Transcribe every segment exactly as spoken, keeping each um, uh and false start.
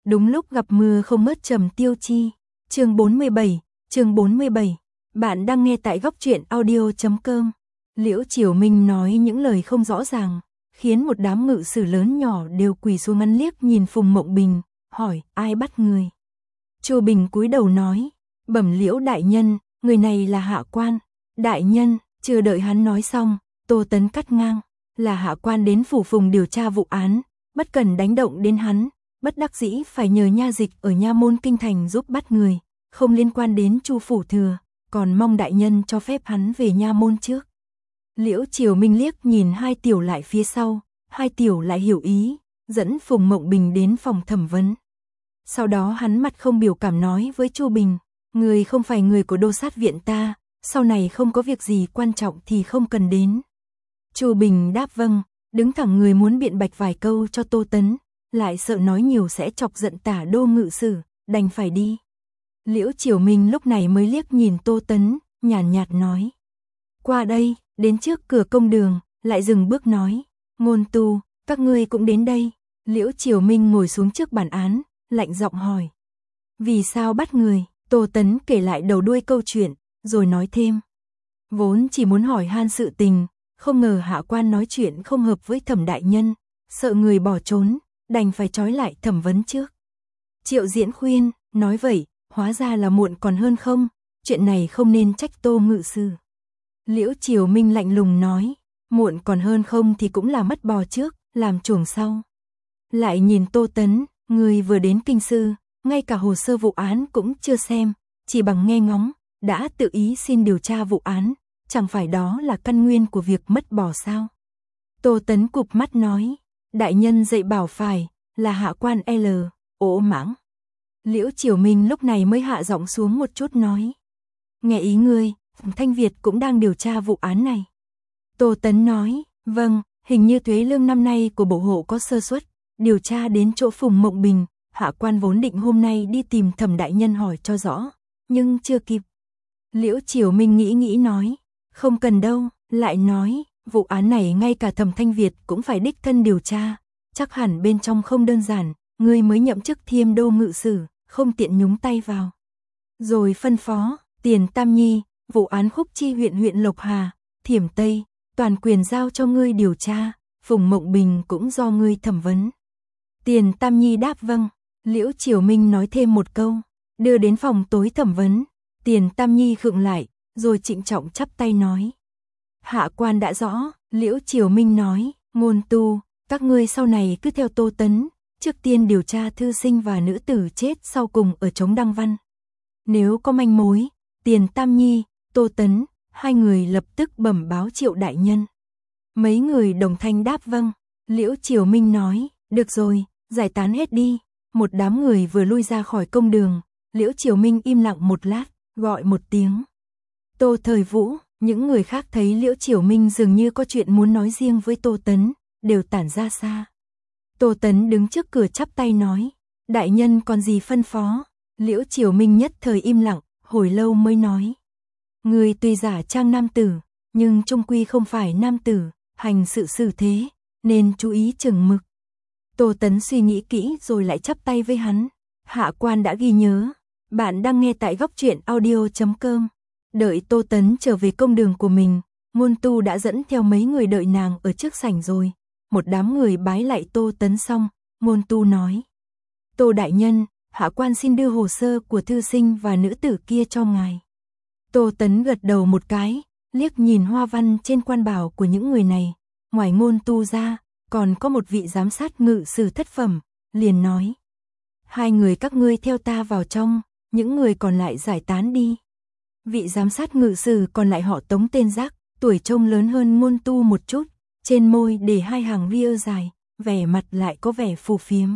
Đúng lúc gặp mưa không mất Trầm Tiêu Chi. Chương bốn mươi bảy, chương bốn mươi bảy. Bạn đang nghe tại góc truyện audio chấm com. Liễu Chiểu Minh nói những lời không rõ ràng, khiến một đám ngự sử lớn nhỏ đều quỳ xuống ngăn liếc nhìn Phùng Mộng Bình, hỏi ai bắt người. Chu Bình cúi đầu nói, bẩm Liễu đại nhân, người này là hạ quan. Đại nhân, chưa đợi hắn nói xong, Tô Tấn cắt ngang, là hạ quan đến phủ Phùng điều tra vụ án, bất cần đánh động đến hắn, bất đắc dĩ phải nhờ nha dịch ở nha môn kinh thành giúp bắt người, không liên quan đến Chu phủ thừa, còn mong đại nhân cho phép hắn về nha môn trước. Liễu Chiểu Minh liếc nhìn hai tiểu lại phía sau, hai tiểu lại hiểu ý, dẫn Phùng Mộng Bình đến phòng thẩm vấn. Sau đó hắn mặt không biểu cảm nói với Chu Bình, người không phải người của đô sát viện ta, sau này không có việc gì quan trọng thì không cần đến. Chu Bình đáp vâng, đứng thẳng người muốn biện bạch vài câu cho Tô Tấn, lại sợ nói nhiều sẽ chọc giận Tả đô ngự sử, đành phải đi. Liễu Chiểu Minh lúc này mới liếc nhìn Tô Tấn, nhàn nhạt nói. Qua đây, đến trước cửa công đường, lại dừng bước nói, Ngôn Tu, các ngươi cũng đến đây. Liễu Chiểu Minh ngồi xuống trước bản án, lạnh giọng hỏi. Vì sao bắt người? Tô Tấn kể lại đầu đuôi câu chuyện, rồi nói thêm. Vốn chỉ muốn hỏi han sự tình, không ngờ hạ quan nói chuyện không hợp với Thẩm đại nhân, sợ người bỏ trốn, đành phải trói lại thẩm vấn trước. Triệu Diễn khuyên, nói vậy, hóa ra là muộn còn hơn không, chuyện này không nên trách Tô ngự sử. Liễu Chiểu Minh lạnh lùng nói, muộn còn hơn không thì cũng là mất bò trước, làm chuồng sau. Lại nhìn Tô Tấn, người vừa đến kinh sư, ngay cả hồ sơ vụ án cũng chưa xem, chỉ bằng nghe ngóng, đã tự ý xin điều tra vụ án, chẳng phải đó là căn nguyên của việc mất bò sao? Tô Tấn cụp mắt nói, đại nhân dạy bảo phải, là hạ quan L, ỗ mãng. Liễu Chiểu Minh lúc này mới hạ giọng xuống một chút nói. Nghe ý ngươi, Thanh Việt cũng đang điều tra vụ án này. Tô Tấn nói, vâng, hình như thuế lương năm nay của bộ hộ có sơ suất, điều tra đến chỗ Phùng Mộng Bình, hạ quan vốn định hôm nay đi tìm Thẩm đại nhân hỏi cho rõ, nhưng chưa kịp. Liễu Chiểu Minh nghĩ nghĩ nói, không cần đâu, lại nói, vụ án này ngay cả Thẩm Thanh Việt cũng phải đích thân điều tra, chắc hẳn bên trong không đơn giản, ngươi mới nhậm chức Thiêm đô ngự sử, không tiện nhúng tay vào. Rồi phân phó, Tiền Tam Nhi, vụ án Khúc Chi huyện huyện Lộc Hà, Thiểm Tây, toàn quyền giao cho ngươi điều tra, Phùng Mộng Bình cũng do ngươi thẩm vấn. Tiền Tam Nhi đáp vâng, Liễu Chiểu Minh nói thêm một câu, đưa đến phòng tối thẩm vấn. Tiền Tam Nhi khựng lại, rồi trịnh trọng chắp tay nói. Hạ quan đã rõ, Liễu Chiểu Minh nói, Ngôn Tu, các ngươi sau này cứ theo Tô Tấn, trước tiên điều tra thư sinh và nữ tử chết sau cùng ở Trống Đăng Văn. Nếu có manh mối, Tiền Tam Nhi, Tô Tấn, hai người lập tức bẩm báo Triệu đại nhân. Mấy người đồng thanh đáp vâng, Liễu Chiểu Minh nói, được rồi, giải tán hết đi. Một đám người vừa lui ra khỏi công đường, Liễu Chiểu Minh im lặng một lát, gọi một tiếng. Tô Thời Vũ, những người khác thấy Liễu Chiểu Minh dường như có chuyện muốn nói riêng với Tô Tấn, đều tản ra xa. Tô Tấn đứng trước cửa chắp tay nói, đại nhân còn gì phân phó? Liễu Chiểu Minh nhất thời im lặng, hồi lâu mới nói. Người tuy giả trang nam tử, nhưng chung quy không phải nam tử, hành sự xử thế, nên chú ý chừng mực. Tô Tấn suy nghĩ kỹ rồi lại chắp tay với hắn. Hạ quan đã ghi nhớ. Bạn đang nghe tại góc truyện audio chấm com. Đợi Tô Tấn trở về công đường của mình, Ngôn Tu đã dẫn theo mấy người đợi nàng ở trước sảnh rồi. Một đám người bái lại Tô Tấn xong, Ngôn Tu nói. Tô đại nhân, hạ quan xin đưa hồ sơ của thư sinh và nữ tử kia cho ngài. Tô Tấn gật đầu một cái, liếc nhìn hoa văn trên quan bảo của những người này. Ngoài Ngôn Tu ra, còn có một vị giám sát ngự sử thất phẩm, liền nói. Hai người các ngươi theo ta vào trong, những người còn lại giải tán đi. Vị giám sát ngự sử còn lại họ Tống tên Giác, tuổi trông lớn hơn Ngôn Tu một chút, trên môi để hai hàng ria dài, vẻ mặt lại có vẻ phù phiếm.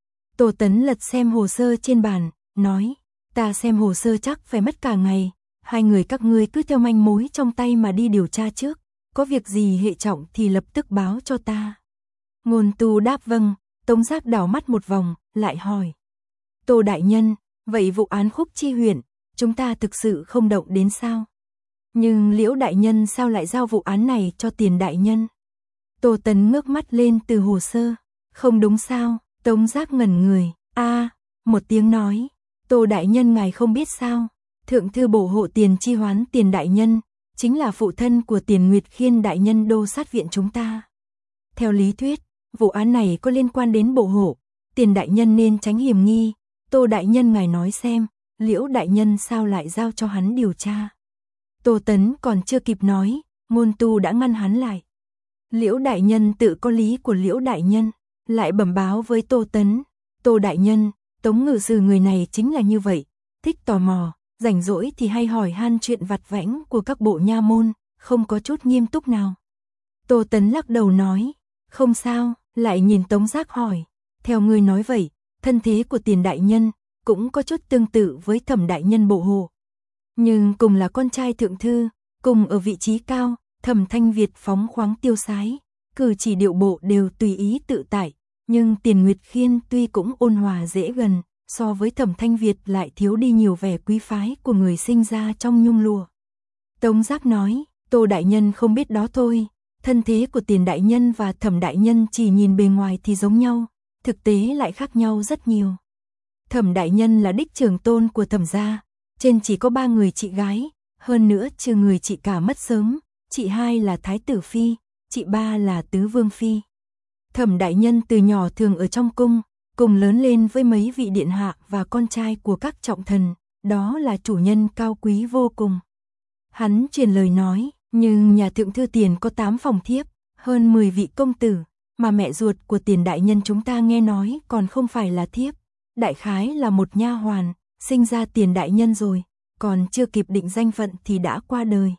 Tô Tấn lật xem hồ sơ trên bàn, nói, ta xem hồ sơ chắc phải mất cả ngày, hai người các ngươi cứ theo manh mối trong tay mà đi điều tra trước, có việc gì hệ trọng thì lập tức báo cho ta. Ngôn Tu đáp vâng, Tống Giác đảo mắt một vòng, lại hỏi. Tô đại nhân, vậy vụ án Khúc Chi huyện, chúng ta thực sự không động đến sao? Nhưng Liễu đại nhân sao lại giao vụ án này cho Tiền đại nhân? Tô Tấn ngước mắt lên từ hồ sơ. Không đúng sao? Tống Giác ngẩn người. A, một tiếng nói, Tô đại nhân ngài không biết sao, thượng thư bổ hộ Tiền Chi Hoán Tiền đại nhân, chính là phụ thân của Tiền Nguyệt Khiên đại nhân đô sát viện chúng ta. Theo lý thuyết, vụ án này có liên quan đến bổ hộ, Tiền đại nhân nên tránh hiểm nghi, Tô đại nhân ngài nói xem, Liễu đại nhân sao lại giao cho hắn điều tra. Tô Tấn còn chưa kịp nói, Ngôn Tu đã ngăn hắn lại. Liễu đại nhân tự có lý của Liễu đại nhân, lại bẩm báo với Tô Tấn, Tô đại nhân, Tống ngự sử người này chính là như vậy, thích tò mò, rảnh rỗi thì hay hỏi han chuyện vặt vãnh của các bộ nha môn, không có chút nghiêm túc nào. Tô Tấn lắc đầu nói, không sao, lại nhìn Tống Giác hỏi, theo ngươi nói vậy, thân thế của Tiền đại nhân cũng có chút tương tự với Thẩm đại nhân bộ hộ. Nhưng cùng là con trai thượng thư, cùng ở vị trí cao, Thẩm Thanh Việt phóng khoáng tiêu sái, cử chỉ điệu bộ đều tùy ý tự tại, nhưng Tiền Nguyệt Khiên tuy cũng ôn hòa dễ gần, so với Thẩm Thanh Việt lại thiếu đi nhiều vẻ quý phái của người sinh ra trong nhung lụa. Tống Giác nói, Tô đại nhân không biết đó thôi, thân thế của Tiền đại nhân và Thẩm đại nhân chỉ nhìn bề ngoài thì giống nhau, thực tế lại khác nhau rất nhiều. Thẩm đại nhân là đích trưởng tôn của Thẩm gia, trên chỉ có ba người chị gái, hơn nữa trừ người chị cả mất sớm, chị hai là Thái tử phi, chị ba là Tứ vương phi. Thẩm đại nhân từ nhỏ thường ở trong cung, cùng lớn lên với mấy vị điện hạ và con trai của các trọng thần, đó là chủ nhân cao quý vô cùng. Hắn truyền lời nói, nhưng nhà thượng thư Tiền có tám phòng thiếp, hơn mười vị công tử, mà mẹ ruột của Tiền đại nhân chúng ta nghe nói còn không phải là thiếp, đại khái là một nha hoàn, sinh ra Tiền đại nhân rồi, còn chưa kịp định danh phận thì đã qua đời.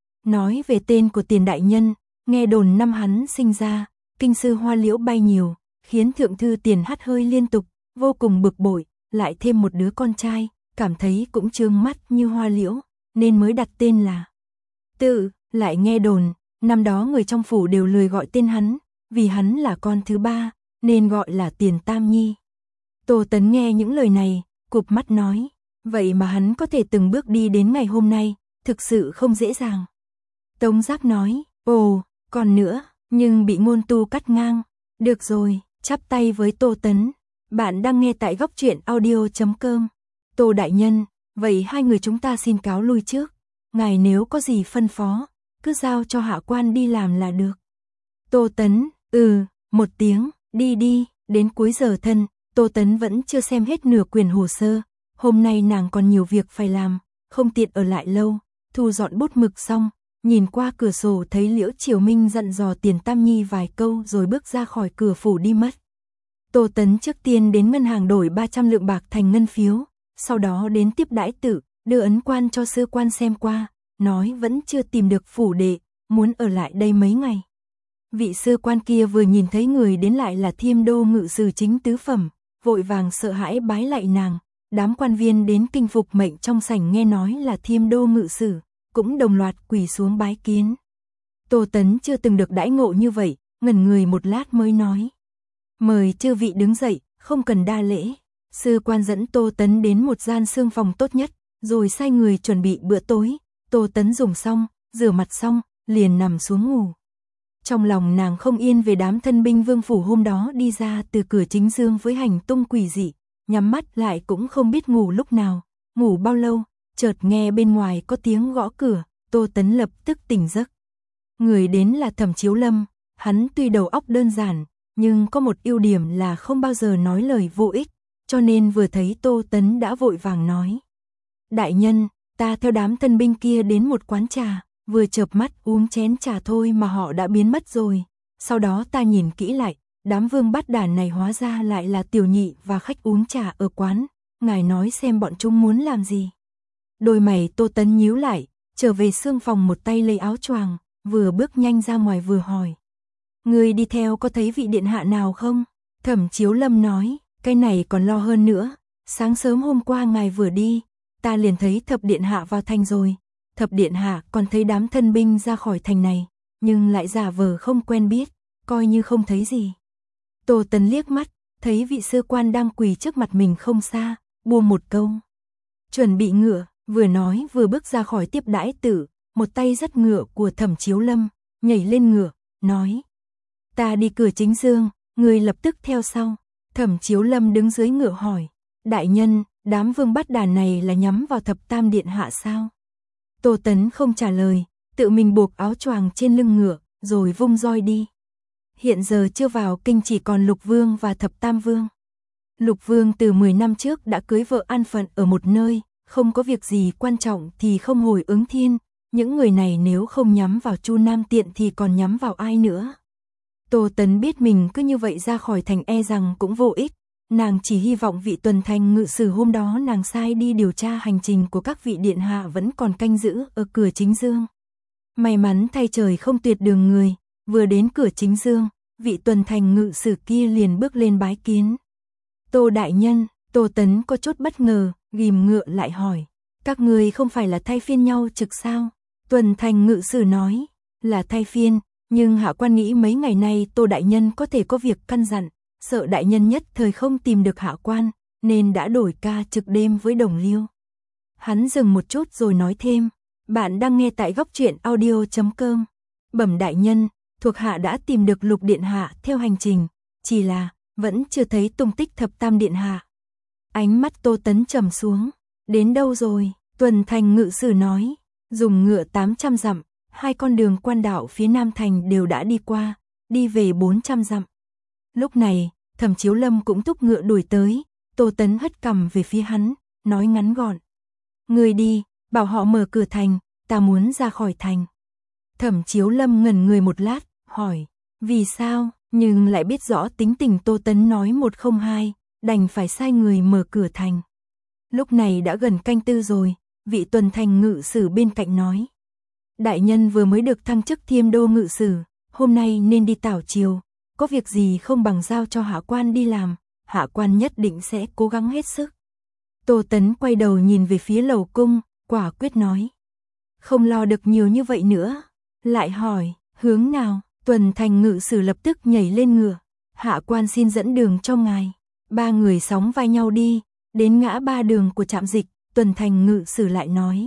Nói về tên của Tiền đại nhân, nghe đồn năm hắn sinh ra, kinh sư hoa liễu bay nhiều, khiến thượng thư Tiền hắt hơi liên tục, vô cùng bực bội, lại thêm một đứa con trai, cảm thấy cũng trương mắt như hoa liễu, nên mới đặt tên là Tự. Lại nghe đồn, năm đó người trong phủ đều lười gọi tên hắn, vì hắn là con thứ ba, nên gọi là Tiền Tam Nhi. Tô Tấn nghe những lời này, cụp mắt nói, vậy mà hắn có thể từng bước đi đến ngày hôm nay, thực sự không dễ dàng. Tống Giác nói, ồ, còn nữa, nhưng bị Ngôn Tu cắt ngang. Được rồi, chắp tay với Tô Tấn. Bạn đang nghe tại góc truyện audio chấm com. Tô đại nhân, vậy hai người chúng ta xin cáo lui trước. Ngài nếu có gì phân phó, cứ giao cho hạ quan đi làm là được. Tô Tấn, ừ, một tiếng, đi đi, đến cuối giờ thân, Tô Tấn vẫn chưa xem hết nửa quyển hồ sơ. Hôm nay nàng còn nhiều việc phải làm, không tiện ở lại lâu, thu dọn bút mực xong. Nhìn qua cửa sổ thấy Liễu Triều Minh dặn dò Tiền Tam Nhi vài câu rồi bước ra khỏi cửa phủ đi mất. Tô Tấn trước tiên đến ngân hàng đổi ba trăm lượng bạc thành ngân phiếu, sau đó đến tiếp đãi Tự, đưa ấn quan cho sư quan xem qua, nói vẫn chưa tìm được phủ đệ, muốn ở lại đây mấy ngày. Vị sư quan kia vừa nhìn thấy người đến lại là Thiêm Đô ngự sử chính tứ phẩm, vội vàng sợ hãi bái lạy nàng. Đám quan viên đến kinh phục mệnh trong sảnh nghe nói là Thiêm Đô ngự sử, cũng đồng loạt quỳ xuống bái kiến. Tô Tấn chưa từng được đãi ngộ như vậy, ngẩn người một lát mới nói, mời chư vị đứng dậy, không cần đa lễ. Sư quan dẫn Tô Tấn đến một gian xương phòng tốt nhất, rồi sai người chuẩn bị bữa tối. Tô Tấn dùng xong, rửa mặt xong, liền nằm xuống ngủ. Trong lòng nàng không yên về đám thân binh vương phủ hôm đó đi ra từ cửa chính dương với hành tung quỷ dị, nhắm mắt lại cũng không biết ngủ lúc nào, ngủ bao lâu, chợt nghe bên ngoài có tiếng gõ cửa, Tô Tấn lập tức tỉnh giấc. Người đến là Thẩm Chiếu Lâm, hắn tuy đầu óc đơn giản, nhưng có một ưu điểm là không bao giờ nói lời vô ích, cho nên vừa thấy Tô Tấn đã vội vàng nói. Đại nhân, ta theo đám thân binh kia đến một quán trà, vừa chợp mắt uống chén trà thôi mà họ đã biến mất rồi. Sau đó ta nhìn kỹ lại, đám vương bắt đản này hóa ra lại là tiểu nhị và khách uống trà ở quán. Ngài nói xem bọn chúng muốn làm gì. Đôi mày Tô Tấn nhíu lại, trở về xương phòng một tay lấy áo choàng, vừa bước nhanh ra ngoài vừa hỏi. Người đi theo có thấy vị điện hạ nào không? Thẩm Chiếu Lâm nói, cái này còn lo hơn nữa. Sáng sớm hôm qua ngài vừa đi, ta liền thấy thập điện hạ vào thành rồi. Thập điện hạ còn thấy đám thân binh ra khỏi thành này, nhưng lại giả vờ không quen biết, coi như không thấy gì. Tô Tấn liếc mắt, thấy vị sư quan đang quỳ trước mặt mình không xa, buông một câu. Chuẩn bị ngựa, vừa nói vừa bước ra khỏi tiếp đãi Tử, một tay dắt ngựa của Thẩm Chiếu Lâm, nhảy lên ngựa, nói. Ta đi cửa chính dương, người lập tức theo sau. Thẩm Chiếu Lâm đứng dưới ngựa hỏi. Đại nhân, đám vương bắt đàn này là nhắm vào thập tam điện hạ sao? Tô Tấn không trả lời, tự mình buộc áo choàng trên lưng ngựa, rồi vung roi đi. Hiện giờ chưa vào kinh chỉ còn Lục Vương và Thập Tam Vương. Lục Vương từ mười năm trước đã cưới vợ an phận ở một nơi, không có việc gì quan trọng thì không hồi ứng thiên. Những người này nếu không nhắm vào Chu Nam Tiện thì còn nhắm vào ai nữa? Tô Tấn biết mình cứ như vậy ra khỏi thành e rằng cũng vô ích. Nàng chỉ hy vọng vị tuần thành ngự sử hôm đó nàng sai đi điều tra hành trình của các vị điện hạ vẫn còn canh giữ ở cửa Chính Dương. May mắn thay trời không tuyệt đường người, vừa đến cửa Chính Dương, vị tuần thành ngự sử kia liền bước lên bái kiến. Tô đại nhân, Tô Tấn có chút bất ngờ, ghim ngựa lại hỏi, các người không phải là thay phiên nhau trực sao? Tuần thành ngự sử nói, là thay phiên, nhưng hạ quan nghĩ mấy ngày nay Tô đại nhân có thể có việc căn dặn, sợ đại nhân nhất thời không tìm được hạ quan, nên đã đổi ca trực đêm với Đồng Liêu. Hắn dừng một chút rồi nói thêm, bạn đang nghe tại góc truyện audio chấm com. Bẩm đại nhân, thuộc hạ đã tìm được Lục điện hạ theo hành trình, chỉ là vẫn chưa thấy tung tích Thập Tam điện hạ. Ánh mắt Tô Tấn trầm xuống, đến đâu rồi? Tuần thành ngự sử nói, dùng ngựa tám trăm dặm, hai con đường quan đạo phía Nam thành đều đã đi qua, đi về bốn trăm dặm. Lúc này, Thẩm Chiếu Lâm cũng thúc ngựa đuổi tới, Tô Tấn hất cằm về phía hắn, nói ngắn gọn. Người đi, bảo họ mở cửa thành, ta muốn ra khỏi thành. Thẩm Chiếu Lâm ngẩn người một lát, hỏi, vì sao, nhưng lại biết rõ tính tình Tô Tấn nói một không hai, đành phải sai người mở cửa thành. Lúc này đã gần canh tư rồi, vị tuần thành ngự sử bên cạnh nói. Đại nhân vừa mới được thăng chức Thiêm Đô ngự sử, hôm nay nên đi tảo triều, có việc gì không bằng giao cho hạ quan đi làm, hạ quan nhất định sẽ cố gắng hết sức. Tô Tấn quay đầu nhìn về phía lầu cung, quả quyết nói. Không lo được nhiều như vậy nữa. Lại hỏi, hướng nào? Tuần thành ngự sử lập tức nhảy lên ngựa. Hạ quan xin dẫn đường cho ngài. Ba người sóng vai nhau đi, đến ngã ba đường của trạm dịch, tuần thành ngự sử lại nói.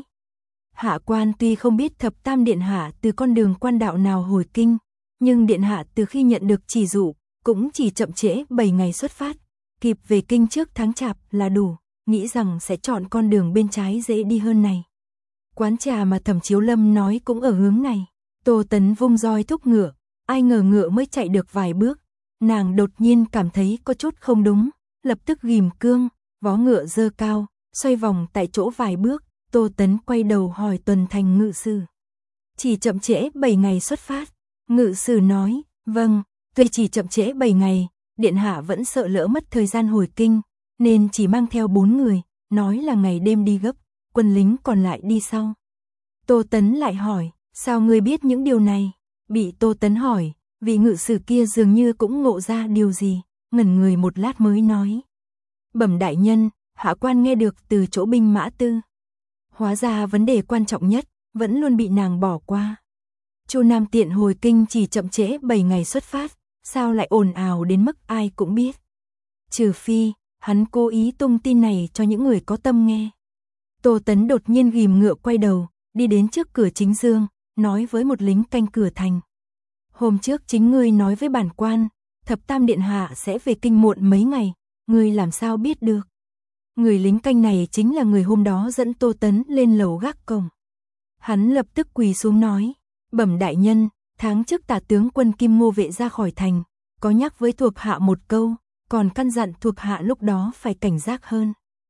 Hạ quan tuy không biết Thập Tam điện hạ từ con đường quan đạo nào hồi kinh, nhưng điện hạ từ khi nhận được chỉ dụ, cũng chỉ chậm trễ bảy ngày xuất phát, kịp về kinh trước tháng chạp là đủ, nghĩ rằng sẽ chọn con đường bên trái dễ đi hơn này. Quán trà mà Thẩm Chiếu Lâm nói cũng ở hướng này. Tô Tấn vung roi thúc ngựa, ai ngờ ngựa mới chạy được vài bước, nàng đột nhiên cảm thấy có chút không đúng, lập tức ghim cương, vó ngựa dơ cao, xoay vòng tại chỗ vài bước. Tô Tấn quay đầu hỏi tuần thành ngự sử. Chỉ chậm trễ bảy ngày xuất phát. Ngự sử nói, vâng, tuy chỉ chậm trễ bảy ngày, điện hạ vẫn sợ lỡ mất thời gian hồi kinh, nên chỉ mang theo bốn người, nói là ngày đêm đi gấp, quân lính còn lại đi sau. Tô Tấn lại hỏi, sao ngươi biết những điều này? Bị Tô Tấn hỏi, vị ngự sử kia dường như cũng ngộ ra điều gì, ngẩn người một lát mới nói. Bẩm đại nhân, hạ quan nghe được từ chỗ binh mã tư. Hóa ra vấn đề quan trọng nhất, vẫn luôn bị nàng bỏ qua. Chu Nam Tiện hồi kinh chỉ chậm trễ bảy ngày xuất phát, sao lại ồn ào đến mức ai cũng biết. Trừ phi, hắn cố ý tung tin này cho những người có tâm nghe. Tô Tấn đột nhiên ghim ngựa quay đầu, đi đến trước cửa Chính Dương, nói với một lính canh cửa thành. Hôm trước chính ngươi nói với bản quan, Thập Tam điện hạ sẽ về kinh muộn mấy ngày, ngươi làm sao biết được? Người lính canh này chính là người hôm đó dẫn Tô Tấn lên lầu gác cổng. Hắn lập tức quỳ xuống nói, bẩm đại nhân, tháng trước tả tướng quân Kim Ngô Vệ ra khỏi thành, có nhắc với thuộc hạ một câu, còn căn dặn thuộc hạ lúc đó phải cảnh giác hơn.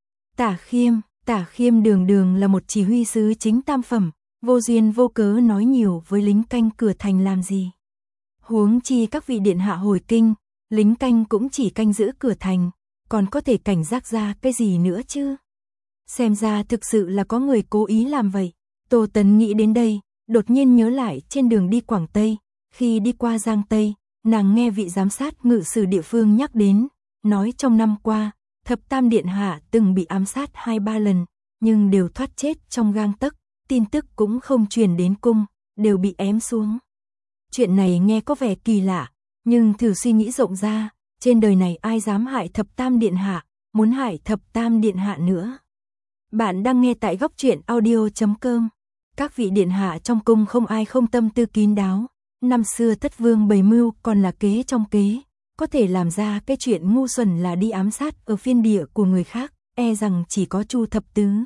Tả Khiêm, Tả Khiêm đường đường là một chỉ huy sứ chính tam phẩm, vô duyên vô cớ nói nhiều với lính canh cửa thành làm gì. Huống chi các vị điện hạ hồi kinh, lính canh cũng chỉ canh giữ cửa thành, còn có thể cảnh giác ra cái gì nữa chứ? Xem ra thực sự là có người cố ý làm vậy. Tô Tấn nghĩ đến đây, đột nhiên nhớ lại trên đường đi Quảng Tây, khi đi qua Giang Tây, nàng nghe vị giám sát ngự sử địa phương nhắc đến, nói trong năm qua, Thập Tam điện hạ từng bị ám sát hai ba lần, nhưng đều thoát chết trong gang tấc, tin tức cũng không truyền đến cung, đều bị ém xuống. Chuyện này nghe có vẻ kỳ lạ, nhưng thử suy nghĩ rộng ra, trên đời này ai dám hại Thập Tam điện hạ, muốn hại Thập Tam điện hạ nữa. Bạn đang nghe tại góc truyện audio chấm com. Các vị điện hạ trong cung không ai không tâm tư kín đáo, năm xưa Thất Vương bày mưu còn là kế trong kế, có thể làm ra cái chuyện ngu xuẩn là đi ám sát ở phiên địa của người khác, e rằng chỉ có Chu thập tứ.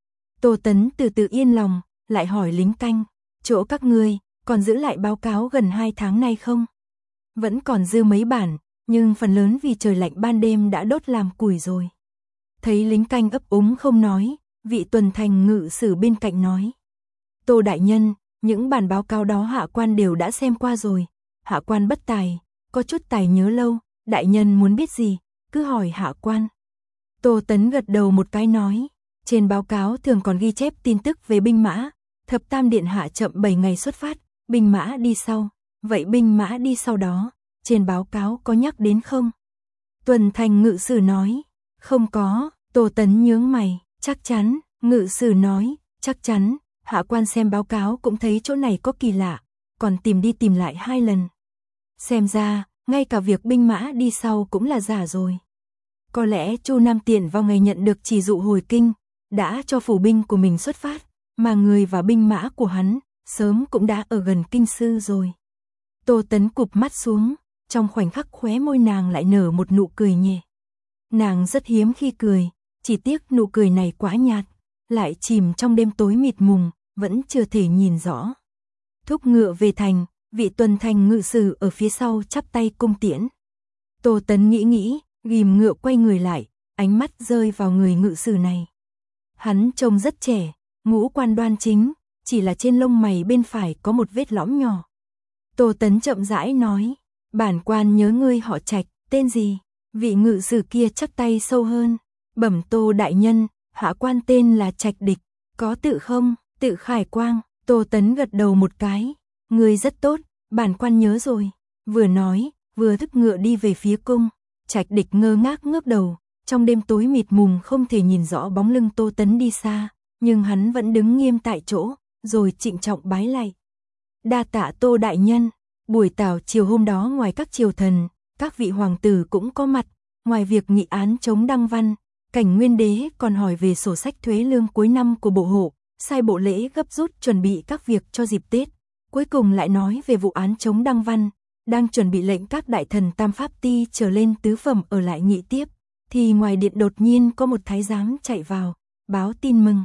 Tô Tấn từ từ yên lòng, lại hỏi lính canh, chỗ các ngươi còn giữ lại báo cáo gần hai tháng nay không? Vẫn còn dư mấy bản, nhưng phần lớn vì trời lạnh ban đêm đã đốt làm củi rồi. Thấy lính canh ấp úng không nói, vị tuần thành ngự sử bên cạnh nói. Tô đại nhân, những bản báo cáo đó hạ quan đều đã xem qua rồi. Hạ quan bất tài, có chút tài nhớ lâu, đại nhân muốn biết gì, cứ hỏi hạ quan. Tô Tấn gật đầu một cái nói, trên báo cáo thường còn ghi chép tin tức về binh mã, thập tam điện hạ chậm bảy ngày xuất phát, binh mã đi sau, vậy binh mã đi sau đó, trên báo cáo có nhắc đến không? Tuần thành ngự sử nói, không có. Tô Tấn nhướng mày, chắc chắn, ngự sử nói, chắc chắn, hạ quan xem báo cáo cũng thấy chỗ này có kỳ lạ, còn tìm đi tìm lại hai lần. Xem ra, ngay cả việc binh mã đi sau cũng là giả rồi. Có lẽ Chu Nam Tiện vào ngày nhận được chỉ dụ hồi kinh, đã cho phủ binh của mình xuất phát, mà người và binh mã của hắn, sớm cũng đã ở gần kinh sư rồi. Tô Tấn cụp mắt xuống, trong khoảnh khắc khóe môi nàng lại nở một nụ cười nhẹ. Nàng rất hiếm khi cười, chỉ tiếc nụ cười này quá nhạt, lại chìm trong đêm tối mịt mùng, vẫn chưa thể nhìn rõ. Thúc ngựa về thành, vị tuần thành ngự sử ở phía sau chắp tay cung tiễn. Tô Tấn nghĩ nghĩ, ghìm ngựa quay người lại, ánh mắt rơi vào người ngự sử này. Hắn trông rất trẻ, ngũ quan đoan chính, chỉ là trên lông mày bên phải có một vết lõm nhỏ. Tô Tấn chậm rãi nói, bản quan nhớ ngươi họ Trạch, tên gì? Vị ngự sử kia chắp tay sâu hơn, bẩm Tô đại nhân, hạ quan tên là Trạch Địch, có tự không? Tự Khải Quang. Tô Tấn gật đầu một cái, ngươi rất tốt, bản quan nhớ rồi. Vừa nói, vừa thúc ngựa đi về phía cung. Trạch Địch ngơ ngác ngước đầu, trong đêm tối mịt mùng không thể nhìn rõ bóng lưng Tô Tấn đi xa, nhưng hắn vẫn đứng nghiêm tại chỗ, rồi trịnh trọng bái lạy. Đa tạ Tô đại nhân. Buổi tảo chiều hôm đó ngoài các triều thần, các vị hoàng tử cũng có mặt, ngoài việc nghị án chống Đăng Văn, Cảnh Nguyên đế còn hỏi về sổ sách thuế lương cuối năm của bộ hộ, sai bộ lễ gấp rút chuẩn bị các việc cho dịp Tết. Cuối cùng lại nói về vụ án chống Đăng Văn, đang chuẩn bị lệnh các đại thần tam pháp ti trở lên tứ phẩm ở lại nghị tiếp, thì ngoài điện đột nhiên có một thái giám chạy vào, báo tin mừng.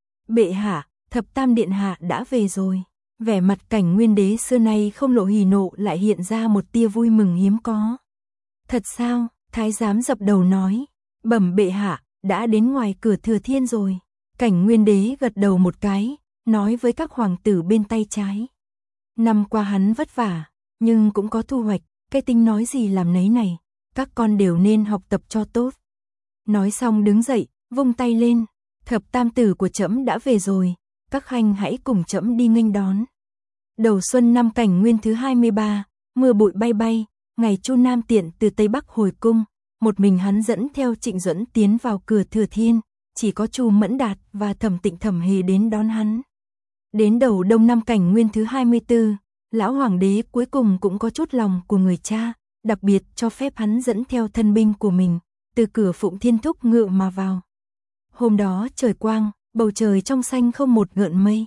Bệ hạ, thập tam điện hạ đã về rồi. Vẻ mặt Cảnh Nguyên đế xưa nay không lộ hỉ nộ lại hiện ra một tia vui mừng hiếm có. Thật sao? Thái giám dập đầu nói, bẩm bệ hạ, đã đến ngoài cửa Thừa Thiên rồi. Cảnh Nguyên đế gật đầu một cái, nói với các hoàng tử bên tay trái. Năm qua hắn vất vả, nhưng cũng có thu hoạch, cái tính nói gì làm nấy này, các con đều nên học tập cho tốt. Nói xong đứng dậy, vung tay lên, thập tam tử của trẫm đã về rồi, các khanh hãy cùng trẫm đi nghênh đón. Đầu xuân năm Cảnh Nguyên thứ hai mươi ba, mưa bụi bay bay, ngày Chu Nam Tiện từ Tây Bắc hồi cung, một mình hắn dẫn theo Trịnh Duẫn tiến vào cửa Thừa Thiên, chỉ có Chu Mẫn Đạt và Thẩm Tịnh Thẩm Hề đến đón hắn. Đến đầu đông năm Cảnh Nguyên thứ hai mươi tư, lão hoàng đế cuối cùng cũng có chút lòng của người cha, đặc biệt cho phép hắn dẫn theo thân binh của mình, từ cửa Phụng Thiên thúc ngựa mà vào. Hôm đó trời quang, bầu trời trong xanh không một gợn mây.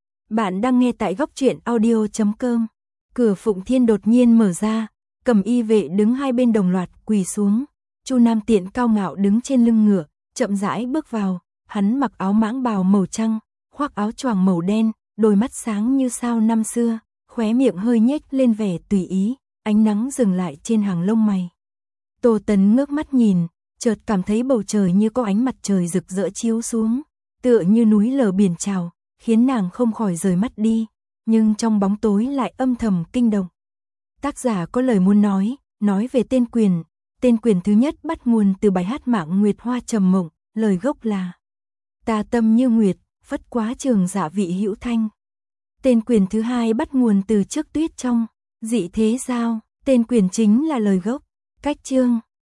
Bạn đang nghe tại góc truyện audio chấm com. Cửa Phụng Thiên đột nhiên mở ra, Cẩm y vệ đứng hai bên đồng loạt quỳ xuống. Chu Nam Tiện cao ngạo đứng trên lưng ngựa, chậm rãi bước vào, hắn mặc áo mãng bào màu trắng, khoác áo choàng màu đen, đôi mắt sáng như sao năm xưa, khóe miệng hơi nhếch lên vẻ tùy ý, ánh nắng dừng lại trên hàng lông mày. Tô Tấn ngước mắt nhìn, chợt cảm thấy bầu trời như có ánh mặt trời rực rỡ chiếu xuống, tựa như núi lở biển trào, khiến nàng không khỏi rời mắt đi, nhưng trong bóng tối lại âm thầm kinh động. Tác giả có lời muốn nói, nói về tên quyền. Tên quyền thứ nhất bắt nguồn từ bài hát Mạng Nguyệt Hoa Trầm Mộng, lời gốc là Ta tâm như nguyệt, phất quá trường dạ vị hữu thanh. Tên quyền thứ hai bắt nguồn từ Trước tuyết trong, dị thế giao. Tên quyền chính là lời gốc. Cách chương